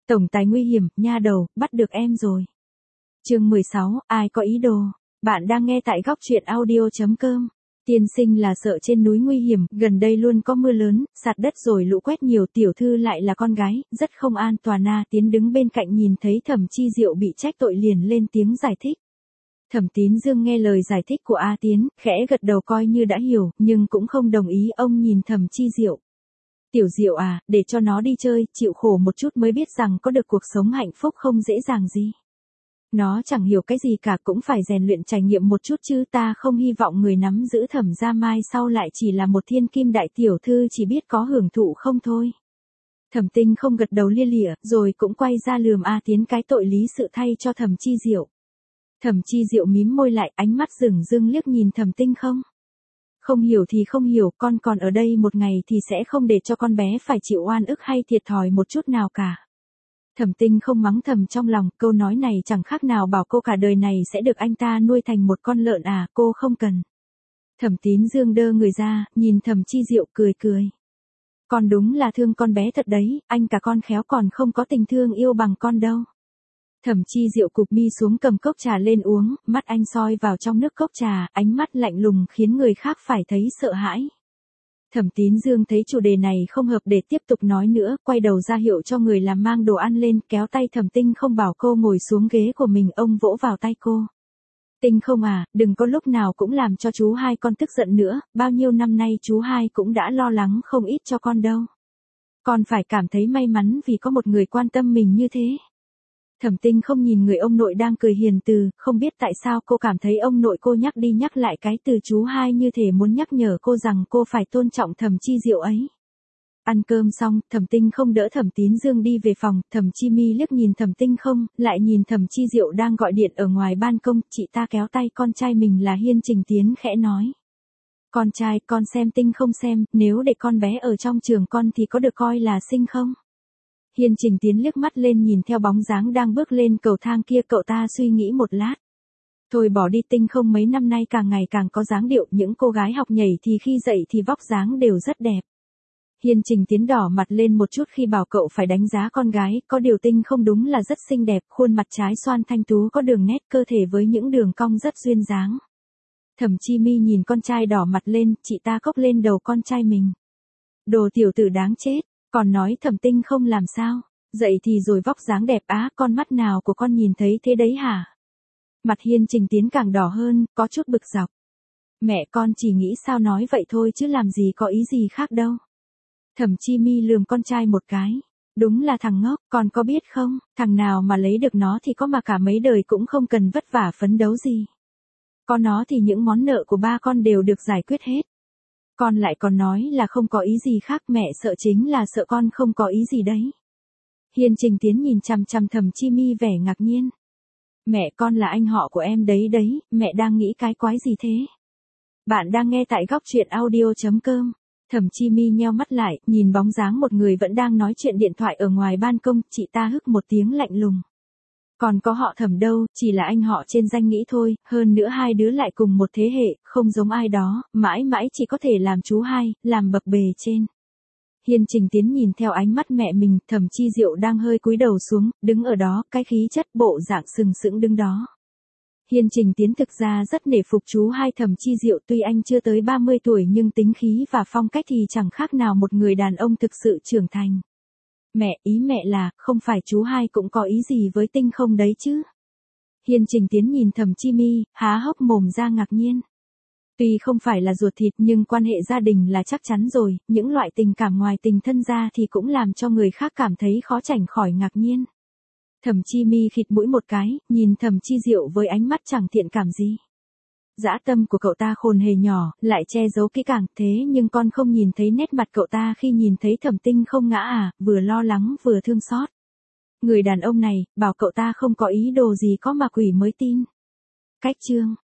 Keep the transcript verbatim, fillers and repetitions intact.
Tổng tài nguy hiểm, nha đầu, bắt được em rồi. Chương mười sáu, ai có ý đồ. Bạn đang nghe tại góc truyện audio chấm com. Tiên sinh là sợ trên núi nguy hiểm, gần đây luôn có mưa lớn, sạt đất rồi lũ quét nhiều, tiểu thư lại là con gái, rất không an toàn. A Tiến đứng bên cạnh nhìn thấy Thẩm Chi Diệu bị trách tội liền lên tiếng giải thích. Thẩm Tín Dương nghe lời giải thích của A Tiến, khẽ gật đầu coi như đã hiểu, nhưng cũng không đồng ý. Ông nhìn Thẩm Chi Diệu. Tiểu Diệu à, để cho nó đi chơi, chịu khổ một chút mới biết rằng có được cuộc sống hạnh phúc không dễ dàng gì. Nó chẳng hiểu cái gì cả, cũng phải rèn luyện trải nghiệm một chút chứ. Ta không hy vọng người nắm giữ Thẩm gia mai sau lại chỉ là một thiên kim đại tiểu thư chỉ biết có hưởng thụ không thôi. Thẩm Tinh không gật đầu lia lịa, rồi cũng quay ra lườm A Tiến cái tội lý sự thay cho Thẩm Chi Diệu. Thẩm Chi Diệu mím môi lại, ánh mắt dửng dưng liếc nhìn Thẩm Tinh không. Không hiểu thì không hiểu, con còn ở đây một ngày thì sẽ không để cho con bé phải chịu oan ức hay thiệt thòi một chút nào cả. Thẩm Tinh không mắng thầm trong lòng, câu nói này chẳng khác nào bảo cô cả đời này sẽ được anh ta nuôi thành một con lợn à, cô không cần. Thẩm Tín Dương đơ người ra, nhìn Thẩm Chi Diệu cười cười. Con đúng là thương con bé thật đấy, anh cả con khéo còn không có tình thương yêu bằng con đâu. Thẩm Chi Diệu cụp mi xuống cầm cốc trà lên uống, mắt anh soi vào trong nước cốc trà, ánh mắt lạnh lùng khiến người khác phải thấy sợ hãi. Thẩm Tín Dương thấy chủ đề này không hợp để tiếp tục nói nữa, quay đầu ra hiệu cho người làm mang đồ ăn lên, kéo tay Thẩm Tinh không bảo cô ngồi xuống ghế của mình, ông vỗ vào tay cô. Tinh không à, đừng có lúc nào cũng làm cho chú hai con tức giận nữa, bao nhiêu năm nay chú hai cũng đã lo lắng không ít cho con đâu. Con phải cảm thấy may mắn vì có một người quan tâm mình như thế. Thẩm Tinh không nhìn người ông nội đang cười hiền từ, không biết tại sao cô cảm thấy ông nội cô nhắc đi nhắc lại cái từ chú hai như thể muốn nhắc nhở cô rằng cô phải tôn trọng Thẩm Chi Diệu ấy. Ăn cơm xong, Thẩm Tinh không đỡ Thẩm Tín Dương đi về phòng, Thẩm Chi Mi liếc nhìn Thẩm Tinh không, lại nhìn Thẩm Chi Diệu đang gọi điện ở ngoài ban công, chị ta kéo tay con trai mình là Hiên Trình Tiến khẽ nói. Con trai, con xem Tinh không xem, nếu để con bé ở trong trường con thì có được coi là xinh không? Hiên Trình Tiến liếc mắt lên nhìn theo bóng dáng đang bước lên cầu thang kia, cậu ta suy nghĩ một lát. Thôi bỏ đi, Tinh không mấy năm nay càng ngày càng có dáng điệu, những cô gái học nhảy thì khi dậy thì vóc dáng đều rất đẹp. Hiên Trình Tiến đỏ mặt lên một chút khi bảo cậu phải đánh giá con gái, có điều Tinh không đúng là rất xinh đẹp, khuôn mặt trái xoan thanh tú có đường nét, cơ thể với những đường cong rất duyên dáng. Thẩm Chi Mi nhìn con trai đỏ mặt lên, chị ta cốc lên đầu con trai mình. Đồ tiểu tử đáng chết. Còn nói Thẩm Tinh không làm sao, dậy thì rồi vóc dáng đẹp á, con mắt nào của con nhìn thấy thế đấy hả? Mặt Hiên Trình Tiến càng đỏ hơn, có chút bực dọc. Mẹ con chỉ nghĩ sao nói vậy thôi chứ làm gì có ý gì khác đâu. Thẩm Chi Mi lườm con trai một cái. Đúng là thằng ngốc, con có biết không, thằng nào mà lấy được nó thì có mà cả mấy đời cũng không cần vất vả phấn đấu gì. Có nó thì những món nợ của ba con đều được giải quyết hết. Con lại còn nói là không có ý gì khác, mẹ sợ chính là sợ con không có ý gì đấy. Hiên Trình Tiến nhìn chằm chằm Thẩm Chi Mi vẻ ngạc nhiên. Mẹ con là anh họ của em đấy đấy, mẹ đang nghĩ cái quái gì thế? Bạn đang nghe tại góc truyện audio chấm com. Thẩm Chi Mi nheo mắt lại, nhìn bóng dáng một người vẫn đang nói chuyện điện thoại ở ngoài ban công, chị ta hức một tiếng lạnh lùng. Còn có họ Thẩm đâu, chỉ là anh họ trên danh nghĩa thôi, hơn nữa hai đứa lại cùng một thế hệ, không giống ai đó, mãi mãi chỉ có thể làm chú hai, làm bập bề trên. Hiên Trình Tiến nhìn theo ánh mắt mẹ mình, Thẩm Chi Diệu đang hơi cúi đầu xuống, đứng ở đó, cái khí chất bộ dạng sừng sững đứng đó. Hiên Trình Tiến thực ra rất nể phục chú hai Thẩm Chi Diệu, tuy anh chưa tới ba mươi tuổi nhưng tính khí và phong cách thì chẳng khác nào một người đàn ông thực sự trưởng thành. Mẹ, ý mẹ là, không phải chú hai cũng có ý gì với Tinh không đấy chứ? Hiên Trình Tiến nhìn Thẩm Chi Mi, há hốc mồm ra ngạc nhiên. Tuy không phải là ruột thịt nhưng quan hệ gia đình là chắc chắn rồi, những loại tình cảm ngoài tình thân ra thì cũng làm cho người khác cảm thấy khó tránh khỏi ngạc nhiên. Thẩm Chi Mi khịt mũi một cái, nhìn Thẩm Chi Diệu với ánh mắt chẳng thiện cảm gì. Dã tâm của cậu ta khôn hề nhỏ, lại che giấu kỹ càng, thế nhưng con không nhìn thấy nét mặt cậu ta khi nhìn thấy Thẩm Tinh không ngã à, vừa lo lắng vừa thương xót. Người đàn ông này, bảo cậu ta không có ý đồ gì có mà quỷ mới tin. Cách chương